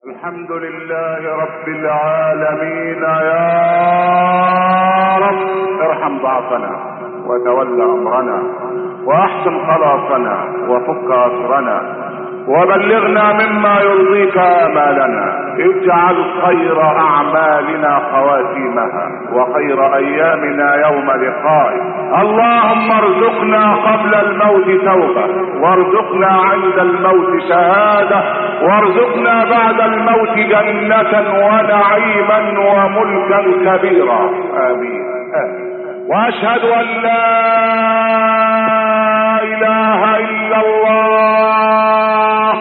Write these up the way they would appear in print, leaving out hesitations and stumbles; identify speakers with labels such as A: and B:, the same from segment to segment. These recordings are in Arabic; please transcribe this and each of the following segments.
A: الحمد لله رب العالمين. يا رب ارحم ضعفنا وتول امرنا واحسن خلاصنا وفك اسرنا وبلغنا مما يرضيك امالنا. اجعل خير اعمالنا خواتيمها وخير ايامنا يوم لقائك. اللهم ارزقنا قبل الموت توبة، وارزقنا عند الموت شهادة، وارزقنا بعد الموت جنة ونعيما وملكا كبيرا. امين آمين. واشهد ان لا اله الا الله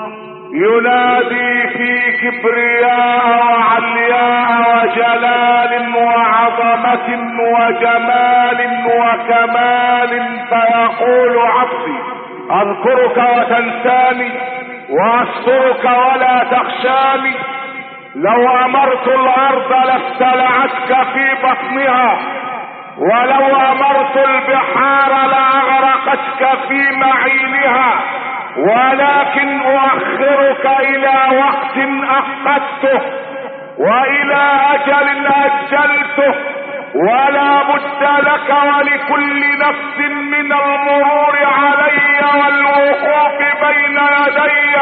A: ينادي في كبرياء وعلياء وجلال وعظمة وجمال وكمال فيقول عبدي اذكرك وتنساني واسترك ولا تخشاني. لو امرت الارض لافتلعتك في بطنها، ولو امرت البحار لاغرقتك في معينها، ولكن اؤخرك الى وقت اخذته والى اجل اجلته، ولا بد لك ولكل نفس من المرور علي والوقوف بين يدي.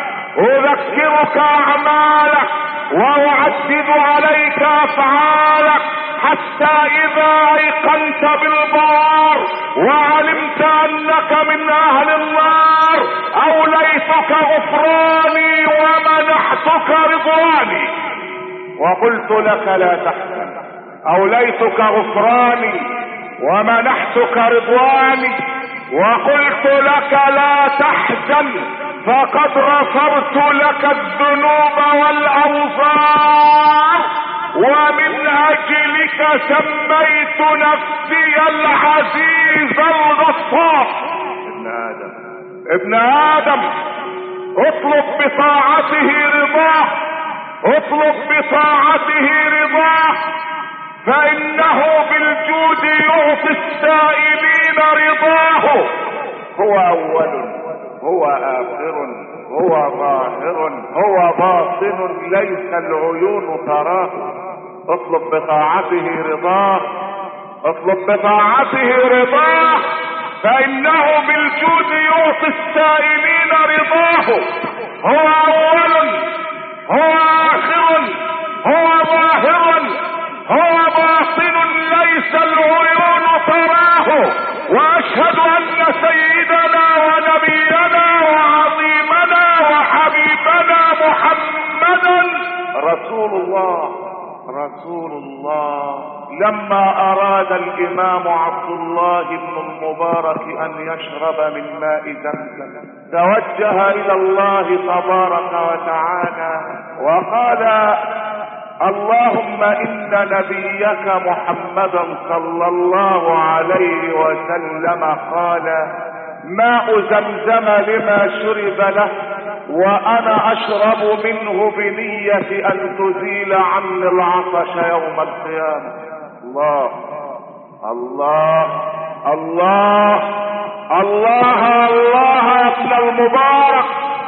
A: اذكرك اعمالك واعدد عليك افعالك حتى اذا ايقنت بالبار وعلمت انك من اهل النار اوليتك غفراني ومنحتك رضواني. وقلت لك لا تحزن، اوليتك غفراني ومنحتك رضواني. وقلت لك لا تحزن فقد غفرت لك الذنوب والاوزار، ومن اجلك سميت نفسي العزيز الغفار. ابن ادم اطلب بطاعته رضاه، اطلب بطاعته رضاه، فانه بالجود يعطي السائلين رضاه. هو اول، هو اخر، هو ظاهر، هو باطن، ليس العيون تراه. اطلب بطاعته رضاه، اطلب بطاعته رضاه، فانه بالجود يعطي السائلين رضاه. هو اول، هو اخر، هو ظاهر، هو باطن، ليس العيون تراه. واشهد ان سيدنا ونبينا وعظيمنا وحبيبنا محمدا رسول الله، رسول الله. لما اراد الامام عبد الله بن المبارك ان يشرب من ماء زمزم توجه الى الله تبارك وتعالى وقال: اللهم ان نبيك محمدا صلى الله عليه وسلم قال: ماء زمزم لما شرب له، وانا اشرب منه بنية ان تزيل عني العطش يوم القيامة. الله الله الله الله الله يا ابن المبارك،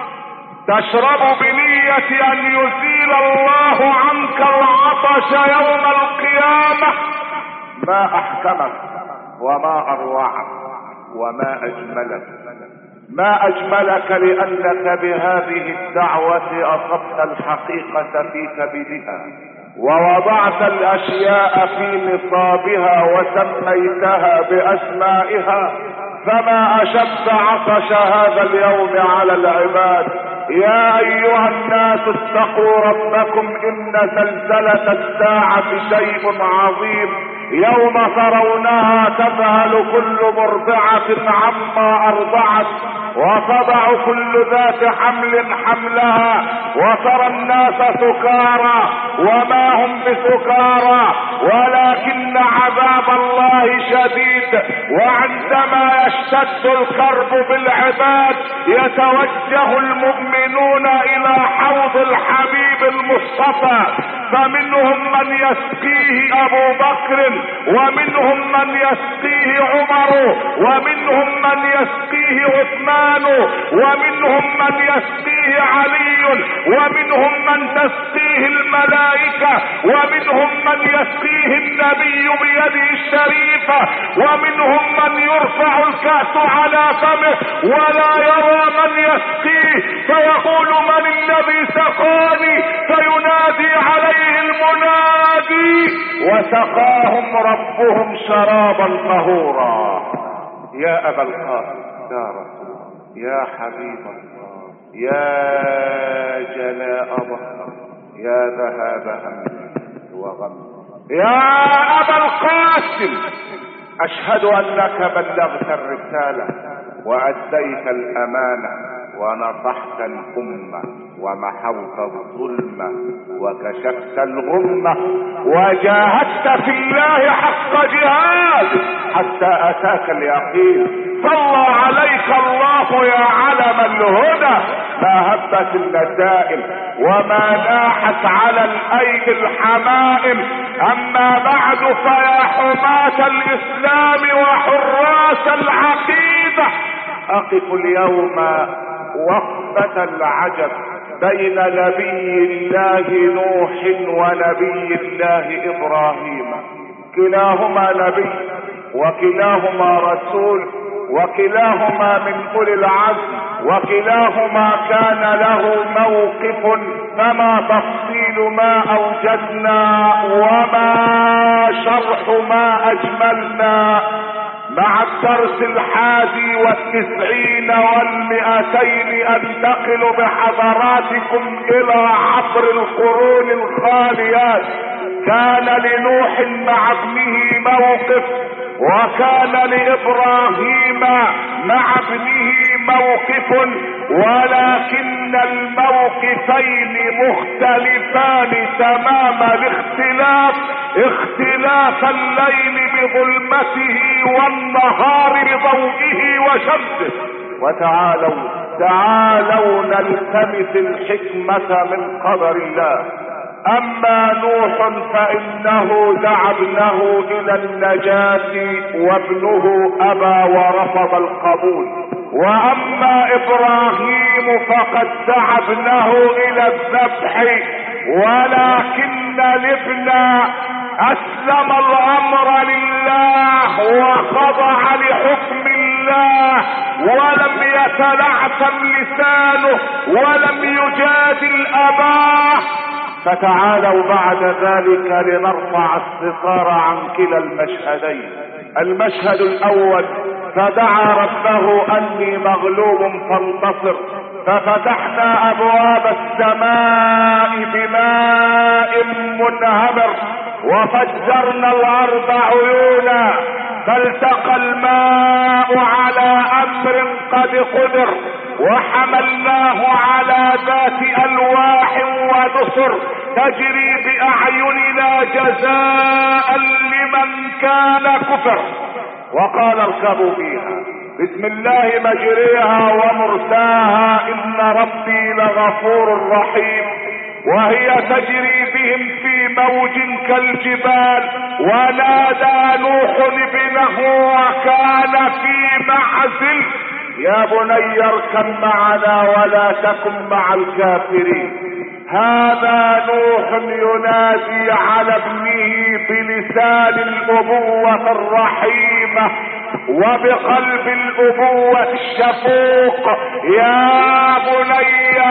A: تشرب بنية ان يزيل الله عنك العطش يوم القيامة. ما احكمك وما اروعك وما اجملك، ما اجملك لانك بهذه الدعوة اصبت الحقيقة في كبدها ووضعت الاشياء في نصابها وسميتها باسمائها. فما اشد عطش هذا اليوم على العباد. يا ايها الناس اتقوا ربكم ان زلزلة الساعة شيء عظيم، يوم ترونها تذهل كل مرضعة عما ارضعت وتضع كل ذات حمل حملها وترى الناس سكارى وما هم بسكارى ولكن عذاب الله شديد. وعندما يشتد الكرب بالعباد يتوجه المؤمنون الى حوض الحبيب الحبيب المصطفى، فمنهم من يسقيه ابو بكر، ومنهم من يسقيه عمر، ومنهم من يسقيه عثمان، ومنهم من يسقيه علي، ومنهم من تسقيه الملائكة، ومنهم من يسقيه النبي بيده الشريفة، ومنهم من يرفع الكأس على فمه ولا يرى من يسقيه، فيقول من الذي سقاني، فينادي عليه المنادي وسقاهم ربهم شرابا طهورا. يا ابا القاسم، يا رسول الله، يا حبيب الله، يا جلاء بصر، يا ذهاب همي وغم، يا ابا القاسم، اشهد انك بلغت الرسالة واديت الامانة ونصحت الامة ومحوت الظلمة وكشفت الغمة وجاهدت في الله حق جهاد حتى اتاك اليقين. صلى عليك الله يا علم الهدى، ما هبت النسائم وما ناحت على الايدي الحمائم. اما بعد، فيا حماة الاسلام وحراس العقيدة، اقف اليوم وقفة العجب بين نبي الله نوح ونبي الله ابراهيم. كلاهما نبي وكلاهما رسول وكلاهما من اولي العزم وكلاهما كان له موقف، فما تفصيل ما اوجدنا وما شرح ما اجملنا. مع الدرس 91 و200 انتقل بحضراتكم الى عبر القرون الخاليات. كان لنوح مع ابنه موقف، وكان لابراهيم مع ابنه موقف، ولكن الموقفين مختلفان تمام الاختلاف، اختلاف الليل بظلمته والنهار بضوئه وشمسه. تعالوا نلتمس الحكمة من قدر الله. اما نوح فانه دعا ابنه الى النجاة وابنه ابى ورفض القبول، واما ابراهيم فقد دعا ابنه الى الذبح، ولكن الابن اسلم الامر لله وخضع لحكم الله ولم يتلعثم لسانه ولم يجادل اباه. فتعالوا بعد ذلك لنرفع الستار عن كلا المشهدين. المشهد الاول، فدعا ربه اني مغلوب فانتصر، ففتحنا ابواب السماء بماء منهمر وفجرنا الارض عيونا، فالتقى الماء على امر قد قدر، وحملناه على ذات الواح ودسر تجري باعيننا جزاء لمن كان كفر. وقال اركبوا فيها بسم الله مجريها ومرساها ان ربي لغفور رحيم. وهي تجري بهم في موج كالجبال، ونادى نوح ابنه وكان في معزل يا بني اركب معنا ولا تكن مع الكافرين. هذا نوح ينادي على ابنه بلسان الابوة الرحيمة وبقلب الابوة الشفوق. يا بني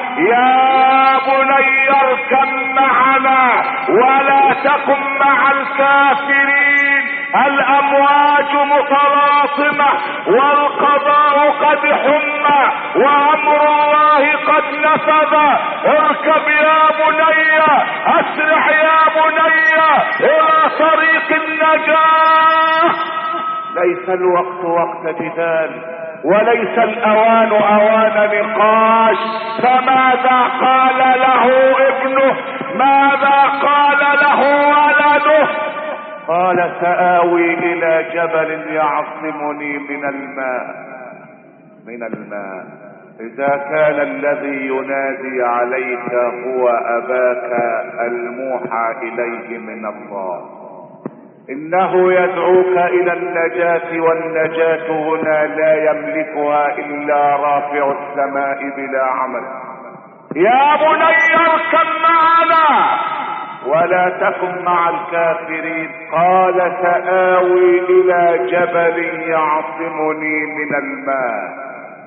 A: اركب معنا ولا تكن مع الكافرين. الامواج متلاطمة والقضاء قد حمى وامر الله قد نفذ. اركب يا بني، اسرع يا بني الى طريق النجاة. ليس الوقت وقت جدال وليس الاوان اوان نقاش. فماذا قال له ابنه؟ ماذا قال له ولده؟ قال سآوي الى جبل يعصمني من الماء. اذا كان الذي ينادي عليك هو اباك الموحى اليه من الله، انه يدعوك الى النجاة، والنجاة هنا لا يملكها الا رافع السماء بلا عمل. يا بني اركب معنا ولا تكن مع الكافرين. قال سآوي الى جبل يعصمني من الماء.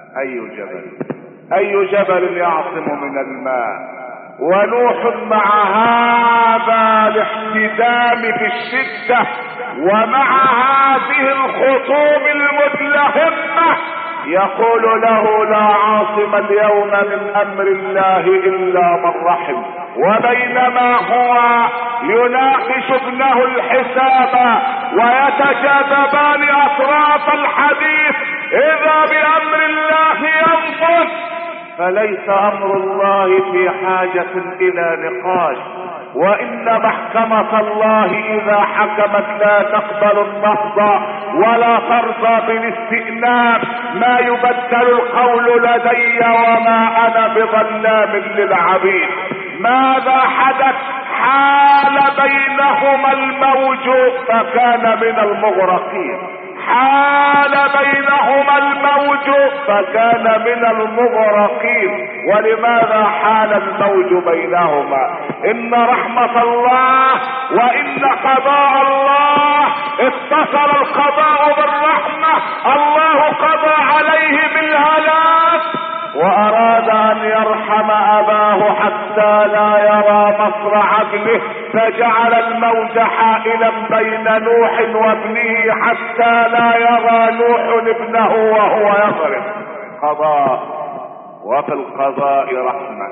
A: اي جبل يعصم من الماء؟ ونوح مع هذا الاحتدام في الشدة ومع هذه الخطوب المدلهمة يقول له لا عاصم اليوم من امر الله الا من رحم. وبينما هو يناقش ابنه الحساب ويتجاذبان اطراف الحديث اذا بامر الله ينفذ. فليس امر الله في حاجة الى نقاش، وان محكمة الله اذا حكمت لا تقبل النقض ولا ترضى بالاستئناف. ما يبدل القول لدي وما انا بظلام للعبيد. ماذا حدث؟ حال بينهما الموج فكان من المغرقين. حال بينهما الموج فكان من المغرقين. ولماذا حال الموج بينهما؟ ان رحمة الله وان قضاء الله اتصل القضاء بالرحمة. الله قضى عليه بالهلاك واراد ان يرحم اباه حتى لا يرى مصر عقله، فجعل الموج حائلا بين نوح وابنه حتى لا يرى نوح ابنه وهو يغرق. قضاء، وفي القضاء رحمة.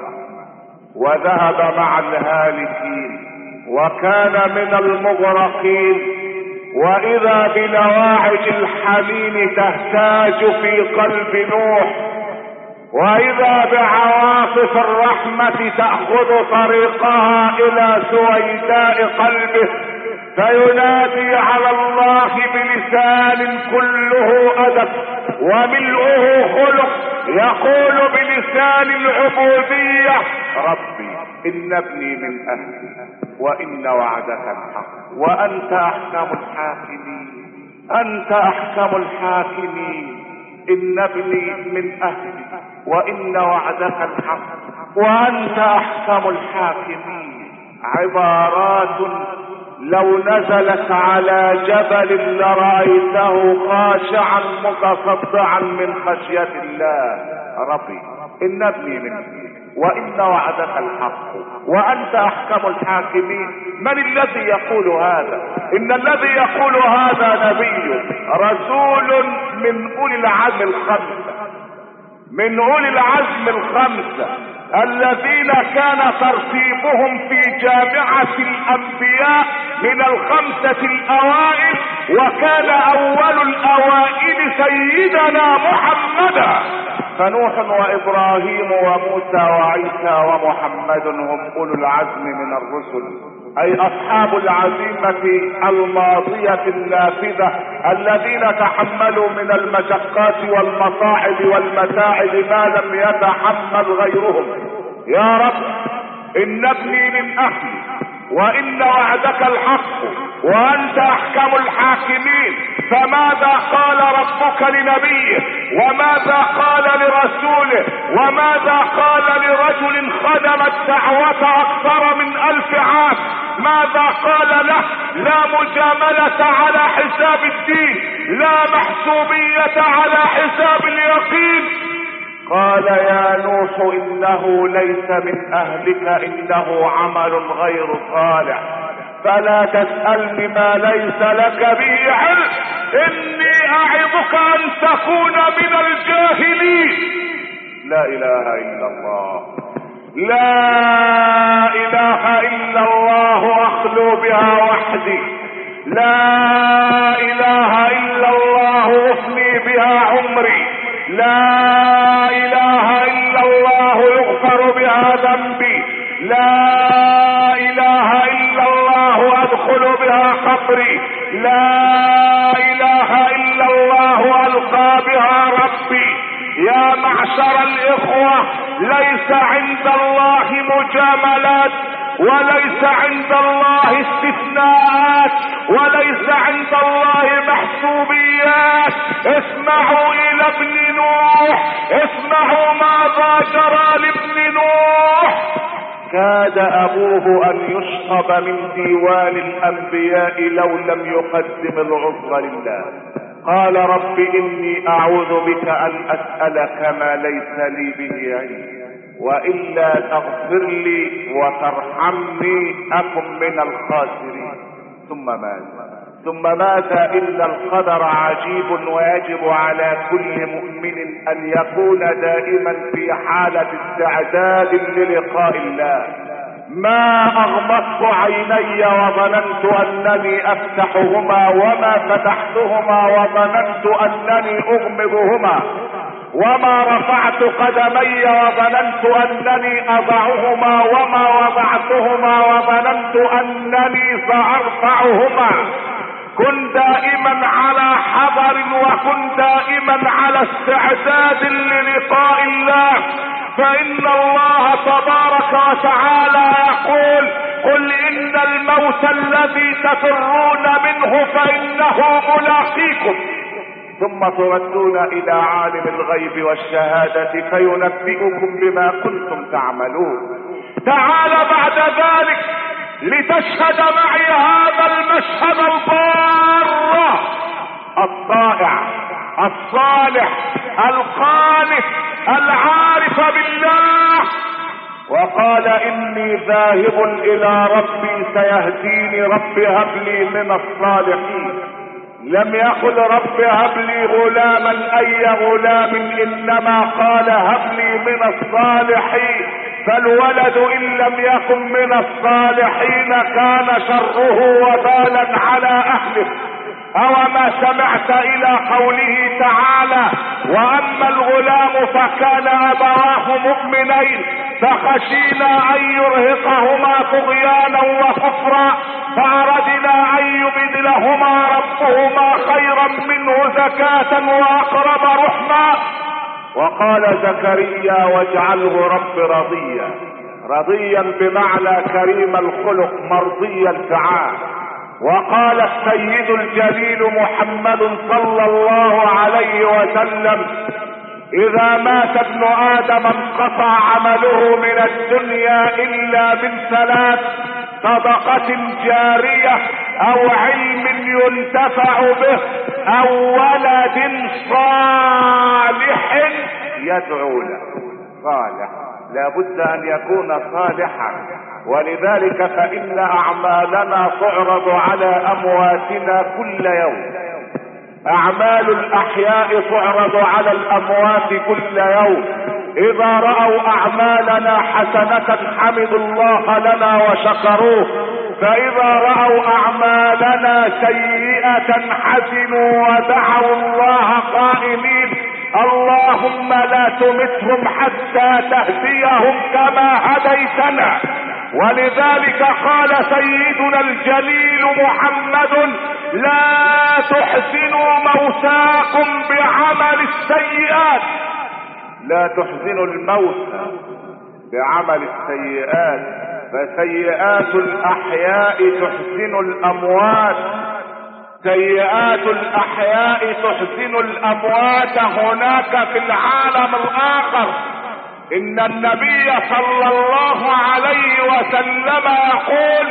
A: وذهب مع الهالكين وكان من المغرقين. واذا بلواعج الحنين تهتاج في قلب نوح، واذا بعواصف الرحمة تأخذ طريقها الى سويداء قلبه، فينادي على الله بلسان كله ادب وملؤه خلق. يقول بلسان العبودية ربي ان ابني من اهلي وان وعدك الحق وانت احكم الحاكمين. انت احكم الحاكمين. ان ابني من اهلي وان وعدك الحق وانت احكم الحاكمين. عبارات لو نزلت على جبل لرأيته خاشعا متصدعا من خشية الله. ربي ان ابني مني وان وعدك الحق وانت احكم الحاكمين. من الذي يقول هذا؟ ان الذي يقول هذا نبي رسول من اولي العزم الخمسة، من اولي العزم الخمسة الذين كان ترتيبهم في جامعة الانبياء من الخمسة الاوائل، وكان اول الاوائل سيدنا محمدا. فنوح وابراهيم وموسى وعيسى ومحمد هم اولو العزم من الرسل، اي اصحاب العزيمة الماضية النافذة الذين تحملوا من المشقات والمصاعب والمتاعب ما لم يتحمل غيرهم. يا رب ان ابني من اهلي وان وعدك الحق وانت احكم الحاكمين. فماذا قال ربك لنبيه؟ وماذا قال لرسوله؟ وماذا قال لرجل خدم الدعوة اكثر من 1000 عام؟ ماذا قال له؟ لا مجاملة على حساب الدين، لا محسوبية على حساب اليقين. قال يا نوح انه ليس من اهلك انه عمل غير صالح فلا تسألني ما ليس لك به علم اني اعظك ان تكون من الجاهلين. لا اله الا الله، لا اله الا الله اخلو بها وحدي، لا اله الا الله افني بها عمري، لا اله الا الله يغفر بها ذنبي، لا اله الا الله ادخل بها قبري، لا اله الا الله القى بها ربي. يا معشر الاخوة ليس عند الله مجاملات، وليس عند الله استثناءات، وليس عند الله محسوبيات. اسمعوا الى ابن نوح، اسمعوا ماذا جرى لابن نوح. كاد ابوه ان يشطب من ديوان الانبياء لو لم يقدم العذر لله. قال رب اني اعوذ بك ان اسألك ما ليس لي به علم، والا تغفر لي وترحمني اكن من الخاسرين. ثم ماذا ان القدر عجيب، ويجب على كل مؤمن ان يكون دائما في حالة استعداد للقاء الله. ما اغمضت عيني وظننت انني افتحهما، وما فتحتهما وظننت انني اغمضهما، وما رفعت قدمي وظننت انني اضعهما، وما وضعتهما وظننت انني سارفعهما. كن دائما على حذر، وكن دائما على استعداد للقاء الله، فان الله تبارك وتعالى يقول: قل ان الموت الذي تفرون منه فانه ملاقيكم، ثم تردون الى عالم الغيب والشهادة فينبئكم بما كنتم تعملون. تعال بعد ذلك لتشهد معي هذا المشهد الضار، الطائع الصالح القانت العارف بالله. وقال: اني ذاهب الى ربي سيهديني، رب هب لي من الصالحين. لم يقل رب هب لي غلاما اي غلام، انما قال هب لي من الصالحين. فالولد ان لم يكن من الصالحين كان شره وبالا على اهله. اوما سمعت الى قوله تعالى: واما الغلام فكان ابواه مؤمنين فخشينا ان يرهقهما طغيانا وكفرا فاردنا ان يبدلهما ربهما خيرا منه زكاة واقرب رحما. وقال زكريا: واجعله رب رضيا. رضيا بمعنى كريم الخلق مرضي الفعال. وقال السيد الجليل محمد صلى الله عليه وسلم: اذا مات ابن ادم انقطع عمله من الدنيا الا من ثلاث: صدقة جارية، او علم ينتفع به، او ولد صالح يدعو له. صالح لابد ان يكون صالحا، ولذلك فان اعمالنا تعرض على امواتنا كل يوم. اعمال الاحياء تعرض على الاموات كل يوم. اذا رأوا اعمالنا حسنة حمدوا الله لنا وشكروه، فاذا رأوا اعمالنا سيئة حزنوا ودعوا الله قائلين: اللهم لا تمتهم حتى تهديهم كما هديتنا. ولذلك قال سيدنا الجليل محمد: لا تحزنوا موتاكم بعمل السيئات. لا تحزنوا الموتى بعمل السيئات، فسيئات الاحياء تحزن الاموات. سيئات الاحياء تحزن الاموات هناك في العالم الاخر. ان النبي صلى الله عليه وسلم يقول: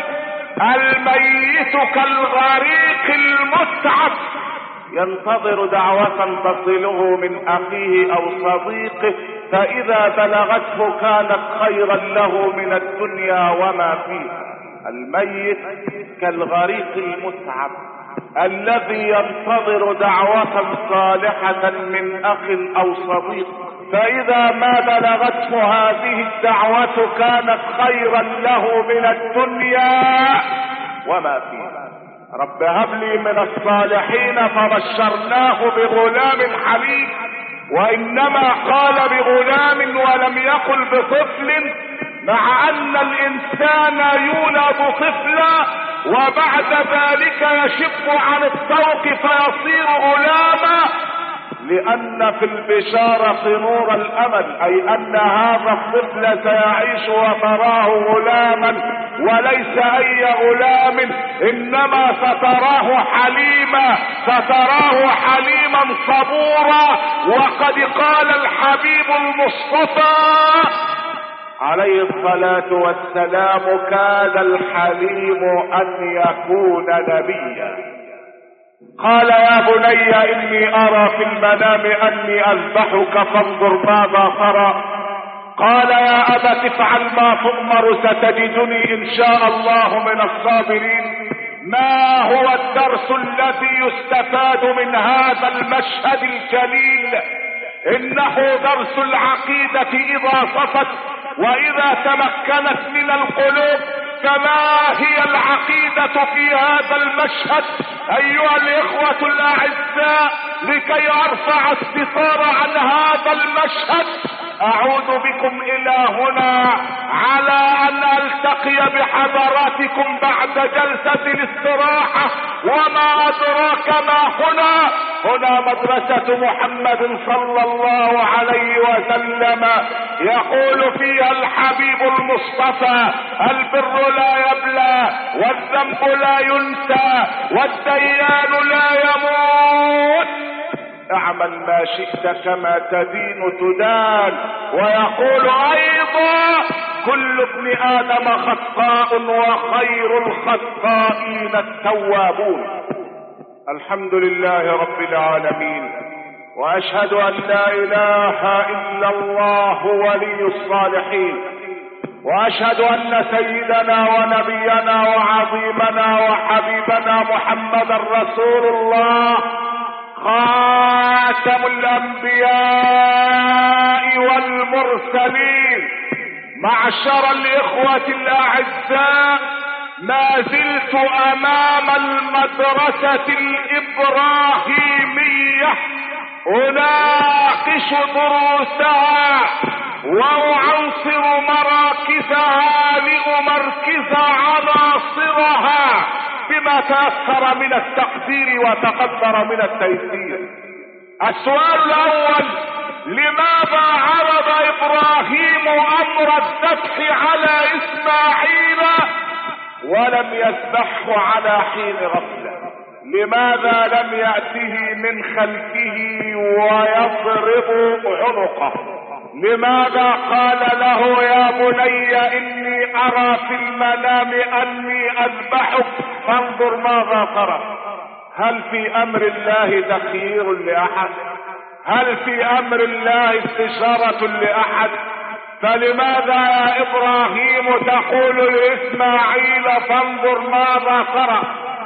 A: الميت كالغريق المتعب، ينتظر دعوة تصله من اخيه او صديقه، فاذا بلغته كانت خيرا له من الدنيا وما فيها. الميت كالغريق المتعب الذي ينتظر دعوة صالحة من اخ او صديق، فاذا ما بلغته هذه الدعوة كانت خيرا له من الدنيا وما فيها. رب هب لي من الصالحين، فبشرناه بغلام حليم. وانما قال بغلام ولم يقل بطفل، مع ان الانسان يولد طفلا وبعد ذلك يشب عن الطوق فيصير غلاما، لان في البشارة نور الامل، اي ان هذا الطفل سيعيش وتراه غلاما وليس اي غلام، انما ستراه حليما، ستراه حليما صبورا. وقد قال الحبيب المصطفى عليه الصلاة والسلام: كاد الحليم ان يكون نبيا. قال: يا بني اني ارى في المنام اني اذبحك فانظر ماذا ترى. قال: يا ابت افعل ما تؤمر ستجدني ان شاء الله من الصابرين. ما هو الدرس الذي يستفاد من هذا المشهد الجليل؟ انه درس العقيدة اذا صفت واذا تمكنت من القلوب. فما هي العقيدة في هذا المشهد ايها الاخوة الاعزاء؟ لكي ارفع الستار عن هذا المشهد اعود بكم الى هنا على ان التقي بحضراتكم بعد جلسة الاستراحة. وما ادراك ما هنا؟ هنا مدرسة محمد صلى الله عليه وسلم، يقول فيها الحبيب المصطفى: البر لا يبلى والذنب لا ينسى والديان لا يموت، اعمل ما شئت كما تدين تدان. ويقول ايضا: كل ابن ادم خطاء وخير الخطائين التوابون. الحمد لله رب العالمين، واشهد ان لا اله الا الله ولي الصالحين، واشهد ان سيدنا ونبينا وعظيمنا وحبيبنا محمدا رسول الله، خاتم الانبياء والمرسلين. معشر الاخوة الاعزاء، ما زلت امام المدرسة الابراهيمية اناقش دروسها واعنصر مراكزها لامركز عناصرها بما تأثر من التقدير وتقدر من التيسير. السؤال الاول: لماذا عرض ابراهيم امر الذبح على اسماعيل ولم يذبحه على حين غفلة؟ لماذا لم يأته من خلفه ويضرب عنقه؟ لماذا قال له: يا بني اني ارى في المنام اني اذبحك فانظر ماذا ترى؟ هل في امر الله تخيير لاحد؟ هل في امر الله استشارة لاحد؟ فلماذا يا ابراهيم تقول لاسماعيل فانظر ماذا ترى؟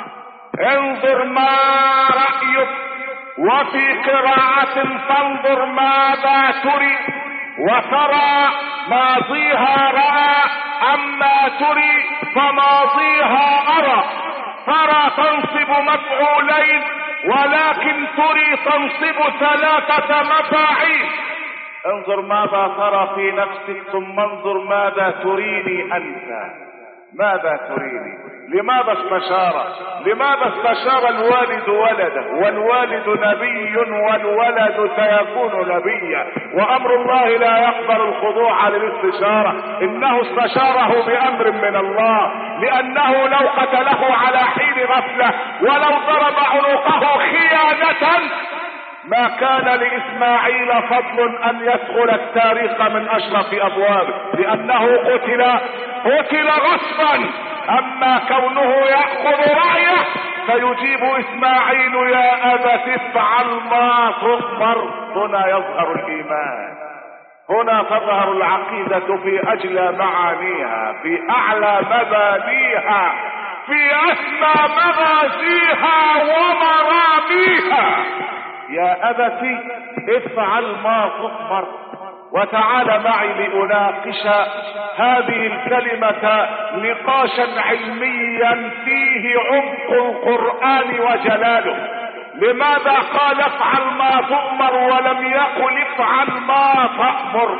A: انظر ما رأيك. وفي قراءة فانظر ماذا تري، وترى ماضيها رأى، اما تري فماضيها ارى. ترى تنصب مفعولين ولكن تري تنصب ثلاثة مفاعيل. انظر ماذا ترى في نفسك ثم انظر ماذا تريني انت. ماذا تريني؟ لماذا استشار؟ لماذا استشار الوالد ولده؟ والوالد نبي والولد سيكون نبيا، وامر الله لا يقبل الخضوع للاستشارة. انه استشاره بامر من الله، لانه لو قتله على حين غفلة ولو ضرب عنقه خيانة ما كان لاسماعيل فضل ان يدخل التاريخ من اشرف ابوابه، لانه قتل غصبا. اما كونه يأخذ رأيه فيجيب اسماعيل: يا ابت افعل ما تؤمر. هنا يظهر الايمان، هنا تظهر العقيدة في اجلى معانيها، في اعلى مبانيها، في اسمى مغازيها ومراميها. يا ابت افعل ما تؤمر. وتعال معي لأناقش هذه الكلمة نقاشا علميا فيه عمق القرآن وجلاله. لماذا قال افعل ما تؤمر ولم يقل افعل ما تأمر؟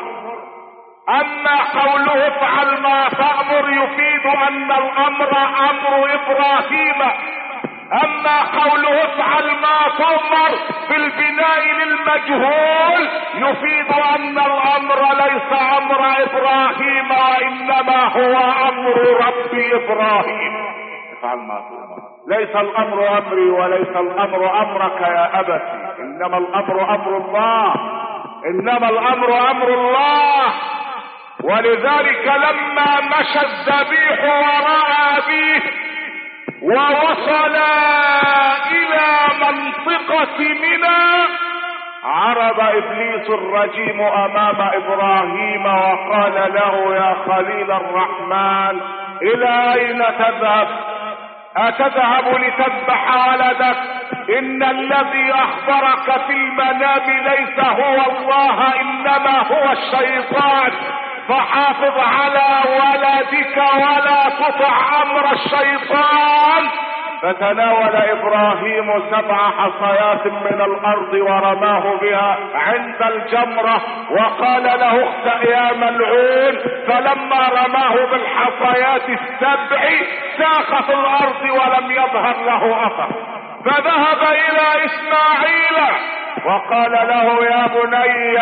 A: اما قوله افعل ما تأمر يفيد ان الامر امر ابراهيم، اما قوله افعل ما تؤمر في البناء للمجهول يفيد ان الامر ليس امر ابراهيم وانما هو امر رب ابراهيم. افعل ما تؤمر، ليس الامر امري وليس الامر امرك يا ابتي، انما الامر امر الله، انما الامر امر الله. ولذلك لما مشى الذبيح وراء ابيه ووصل الى منطقة منى عرض ابليس الرجيم امام ابراهيم وقال له يا خليل الرحمن الى اين تذهب؟ اتذهب لتذبح ولدك؟ ان الذي اخبرك في المنام ليس هو الله انما هو الشيطان، فحافظ على ولدك ولا تطع امر الشيطان. فتناول ابراهيم 7 حصيات من الارض ورماه بها عند الجمرة وقال له اخسأ يا ملعون، فلما رماه بالحصيات 7 ساخ في الارض ولم يظهر له اثر. فذهب الى اسماعيل وقال له يا بني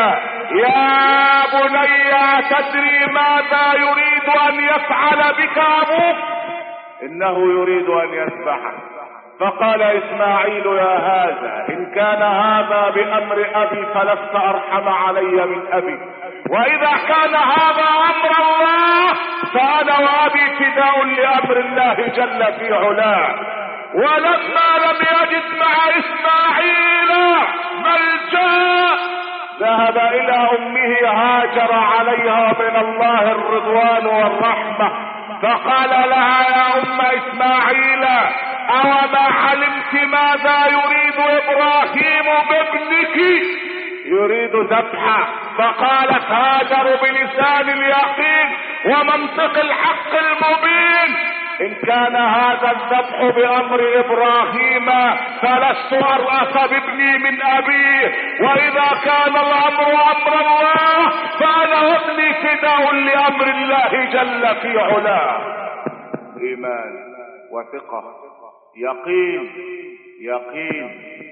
A: تدري ماذا يريد ان يفعل بك ابوك؟ انه يريد ان يذبحك. فقال اسماعيل يا هذا ان كان هذا بامر ابي فلست ارحم علي من ابي، واذا كان هذا امر الله فانا وابي فداء لامر الله جل في علاه. ولما لم يجد مع اسماعيل ملجأ ذهب الى امه هاجر عليها من الله الرضوان والرحمة، فقال لها يا ام اسماعيل اوما علمت ماذا يريد ابراهيم بابنك؟ يريد ذبحه. فقالت هاجر بلسان اليقين ومنطق الحق المبين ان كان هذا الذبح بامر ابراهيم فلست ارأس بابني من ابيه، واذا كان الامر امر الله فانا وابني فداء لامر الله جل في علاه. ايمان وثقة، يقين يقين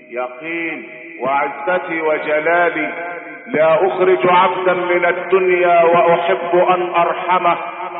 A: يقين. وعزتي وجلالي لا اخرج عبدا من الدنيا واحب ان ارحمه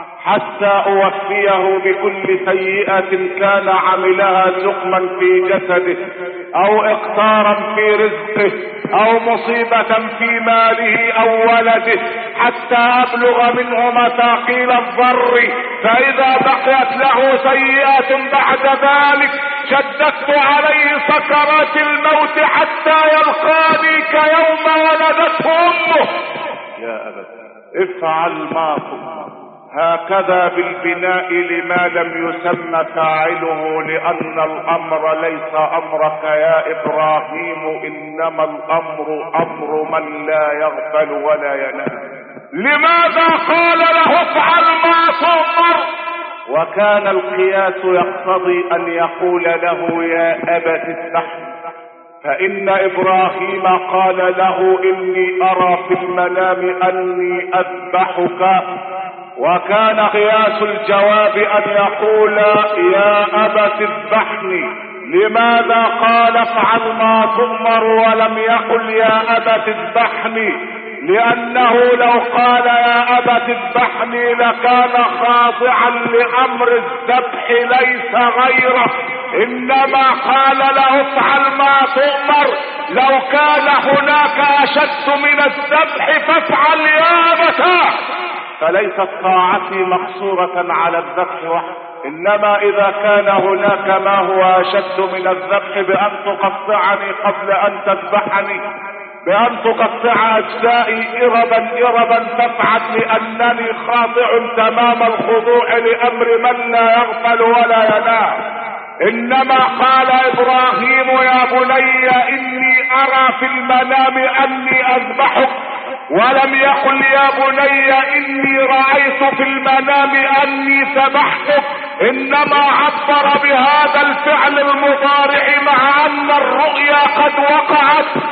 A: حتى اوفيه بكل سيئة كان عملها سقما في جسده او اقتارا في رزقه او مصيبة في ماله او ولده حتى ابلغ منه مثاقيل الضر، فاذا بقيت له سيئة بعد ذلك شددت عليه سكرات الموت حتى يلقاني كيوم ولدته امه. يا ابت افعل ما تؤمر، هكذا بالبناء لما لم يسمى فاعله، لان الامر ليس امرك يا ابراهيم انما الامر امر من لا يغفل ولا ينام. لماذا قال له افعل ما تؤمر؟ وكان القياس يقتضي ان يقول له يا ابت استحي، فان ابراهيم قال له اني ارى في المنام اني اذبحك، وكان قياس الجواب ان يقول يا ابت اذبحني. لماذا قال افعل ما تؤمر ولم يقل يا ابت اذبحني؟ لانه لو قال يا ابت اذبحني لكان خاضعا لامر الذبح ليس غيره، انما قال له افعل ما تؤمر. لو كان هناك اشد من الذبح فافعل يا ابتاه. فليست طاعتي مقصورة على الذبح وحده، انما اذا كان هناك ما هو اشد من الذبح بان تقطعني قبل ان تذبحني، بان تقطع اجزائي اربا فافعل، لانني خاضع تمام الخضوع لامر من لا يغفل ولا ينام. انما قال ابراهيم يا بني اني ارى في المنام اني اذبحك، ولم يقل يا بني اني رأيت في المنام اني ذبحتك، انما عبر بهذا الفعل المضارع مع ان الرؤيا قد وقعت،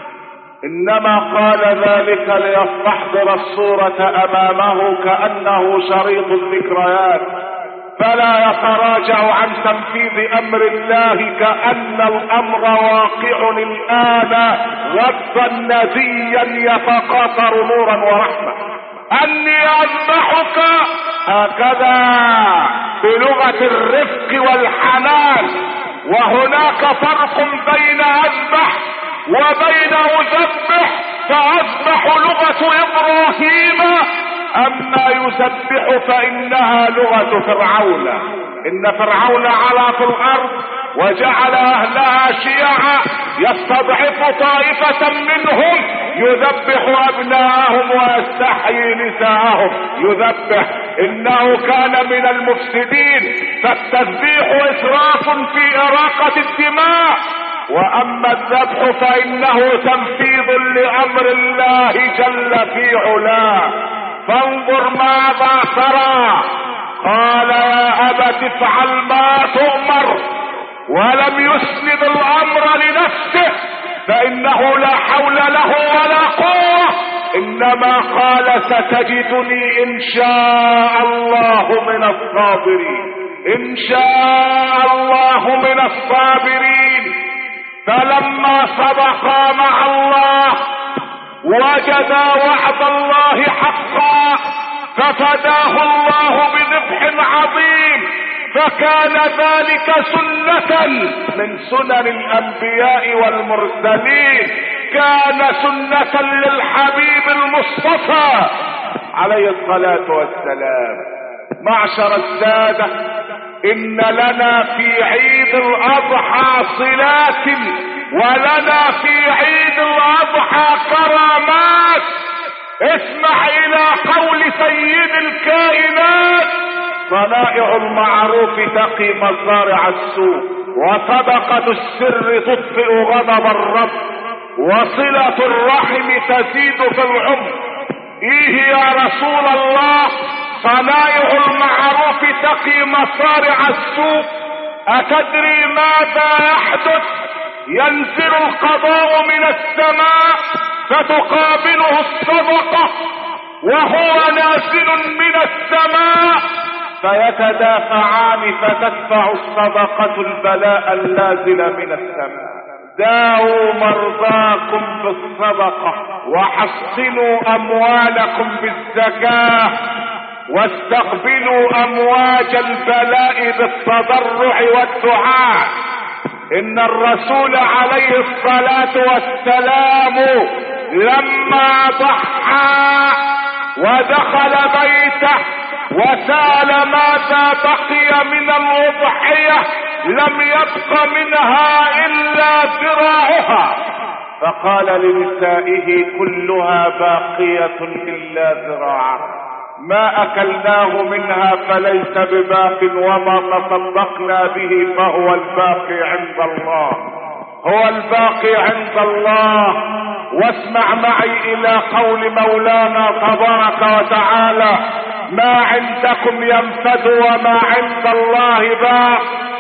A: انما قال ذلك ليستحضر الصورة امامه كأنه شريط الذكريات. فلا يتراجع عن تنفيذ امر الله كأن الامر واقع الان غضا نديا يتقاطر نورا ورحمة. اني اذبحك هكذا بلغة الرفق والحنان. وهناك فرق بين اذبح وبين اذبح، فاذبح لغة ابراهيم، اما يسبح فانها لغة فرعون. ان فرعون علا في الارض وجعل اهلها شيعا يستضعف طائفة منهم يذبح ابناءهم ويستحيي نساءهم. يذبح انه كان من المفسدين، فالتذبيح اسراف في اراقة الدماء، واما الذبح فانه تنفيذ لامر الله جل في علاه. فانظر ماذا ترى. قال يا ابت افعل ما تؤمر، ولم يسند الامر لنفسه فانه لا حول له ولا قوة، انما قال ستجدني ان شاء الله من الصابرين. ان شاء الله من الصابرين. فلما صدقا مع الله وجدا وعد الله حقا ففداه الله بذبح عظيم. فكان ذلك سنة من سنن الانبياء والمرسلين، كان سنة للحبيب المصطفى عليه الصلاة والسلام. معشر السادة، ان لنا في عيد الاضحى صلات، ولنا في عيد الاضحى كرامات. اسمع الى قول سيد الكائنات: صنائع المعروف تقي مصارع السوء، وصدقة السر تطفئ غضب الرب، وصلة الرحم تزيد في العمر. ايه يا رسول الله صنائع المعروف تقي مصارع السوء؟ اتدري ماذا يحدث؟ ينزل القضاء من السماء فتقابله الصدقة، وهو نازل من السماء فيتدافعان فتدفع الصدقة البلاء النازل من السماء. داووا مرضاكم بالصدقة، وحصنوا اموالكم بالزكاة، واستقبلوا امواج البلاء بالتضرع والدعاء. ان الرسول عليه الصلاة والسلام لما ضحى ودخل بيته وسال ماذا بقي من الأضحية لم يبق منها الا ذراعها، فقال لنسائه: كلها باقية الا ذراعها، ما اكلناه منها فليس بباق، وما تصدقنا به فهو الباقي عند الله، هو الباقي عند الله. واسمع معي الى قول مولانا تبارك وتعالى: ما عندكم ينفد وما عند الله باق،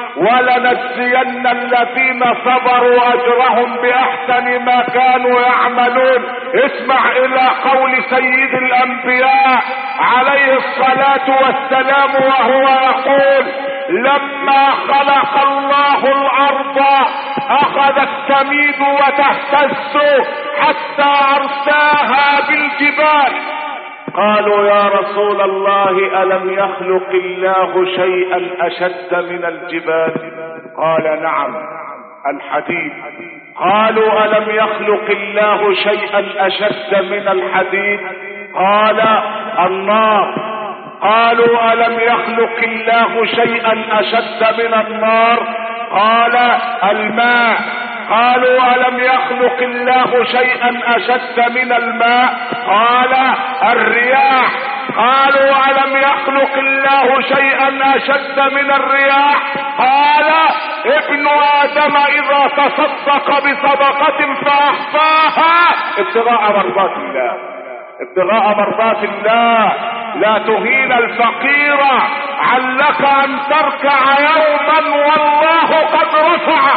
A: ولنجزين الذين صبروا اجرهم باحسن ما كانوا يعملون. اسمع الى قول سيد الانبياء عليه الصلاة والسلام وهو يقول: لما خلق الله الارض اخذت تميد وتهتز حتى ارساها بالجبال. قالوا: يا رسول الله الم يخلق الله شيئا اشد من الجبال؟ قال: نعم، الحديد. قالوا: الم يخلق الله شيئا اشد من الحديد؟ قال: النار. قالوا: الم يخلق الله شيئا اشد من النار؟ قال: الماء. قالوا: الم يخلق الله شيئا اشد من الماء؟ قال: الرياح. قالوا: الم يخلق الله شيئا اشد من الرياح؟ قال: ابن ادم اذا تصدق بصدقة فاخفاها ابتغاء مرضات الله، ابتغاء مرضات الله. لا تهين الفقير، علك ان تركع يوما والله قد رفع،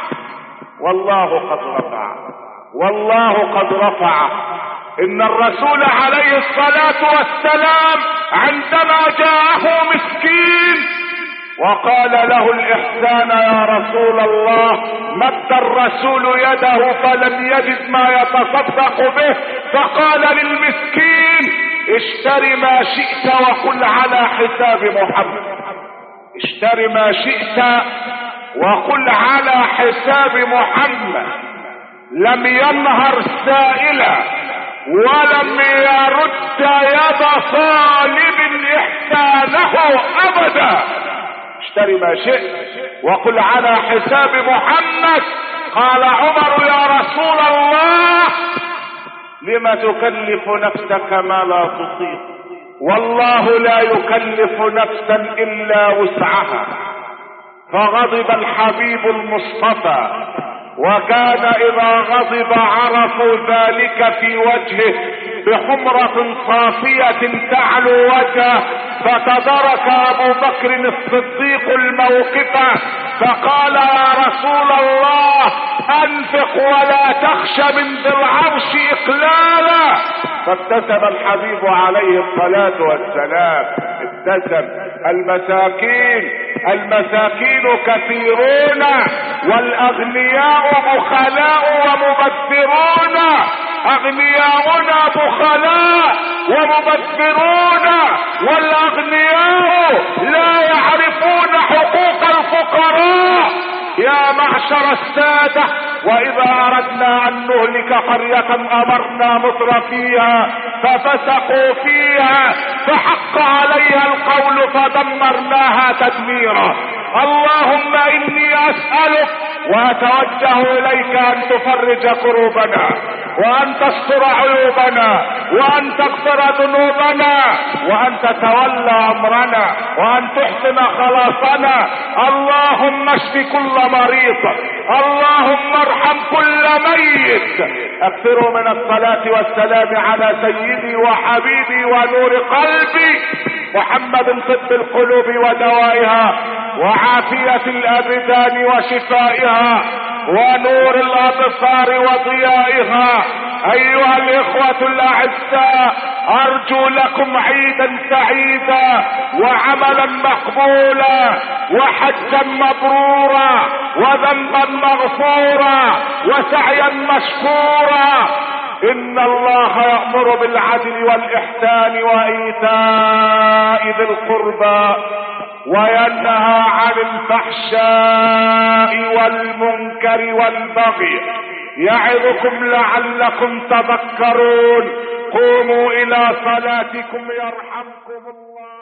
A: والله قد رفع، والله قد رفع. ان الرسول عليه الصلاة والسلام عندما جاءه مسكين وقال له الإحسان يا رسول الله. مد الرسول يده فلم يجد ما يتصدق به، فقال للمسكين اشتر ما شئت وقل على حساب محمد. اشتر ما شئت وقل على حساب محمد. لم ينهر سائلا ولم يرد يد طالب احسانه ابدا. اشتري ما شئت وقل على حساب محمد. قال عمر يا رسول الله لم تكلف نفسك ما لا تطيق؟ والله لا يكلف نفسا الا وسعها. فغضب الحبيب المصطفى، وكان اذا غضب عرفوا ذلك في وجهه بحمرة صافية تعلو وجهه. فتدرك ابو بكر الصديق الموقف فقال يا رسول الله انفق ولا تخش من ذي العرش اقلالا. فابتسم الحبيب عليه الصلاة والسلام، ابتسم. المساكين كثيرون والاغنياء بخلاء ومبذرون. اغنياؤنا بخلاء ومبذرون، والاغنياء لا يعرفون حقوق الفقراء. يا معشر السادة، واذا اردنا ان نهلك قرية امرنا مترفيها ففسقوا فيها فحق عليها القول فدمرناها تدميرا. اللهم اني اسألك واتوجه اليك ان تفرج كروبنا، وان تستر عيوبنا، وان تغفر ذنوبنا، وان تتولى امرنا، وان تحسن خلاصنا. اللهم اشف كل مريض، اللهم ارحم كل ميت. اكثروا من الصلاة والسلام على سيدي وحبيبي ونور قلبي محمد طب القلوب ودوائها وعافية الابدان وشفائها ونور الابصار وضيائها. ايها الاخوة الاعزاء، ارجو لكم عيدا سعيدا وعملا مقبولا وحجا مبرورا وذنبا مغفورا وسعيا مشكورا. ان الله يأمر بالعدل والاحسان وايتاء ذي القربى وينهى عن الفحشاء والمنكر والبغي يعظكم لعلكم تذكرون. قوموا الى صلاتكم يرحمكم الله.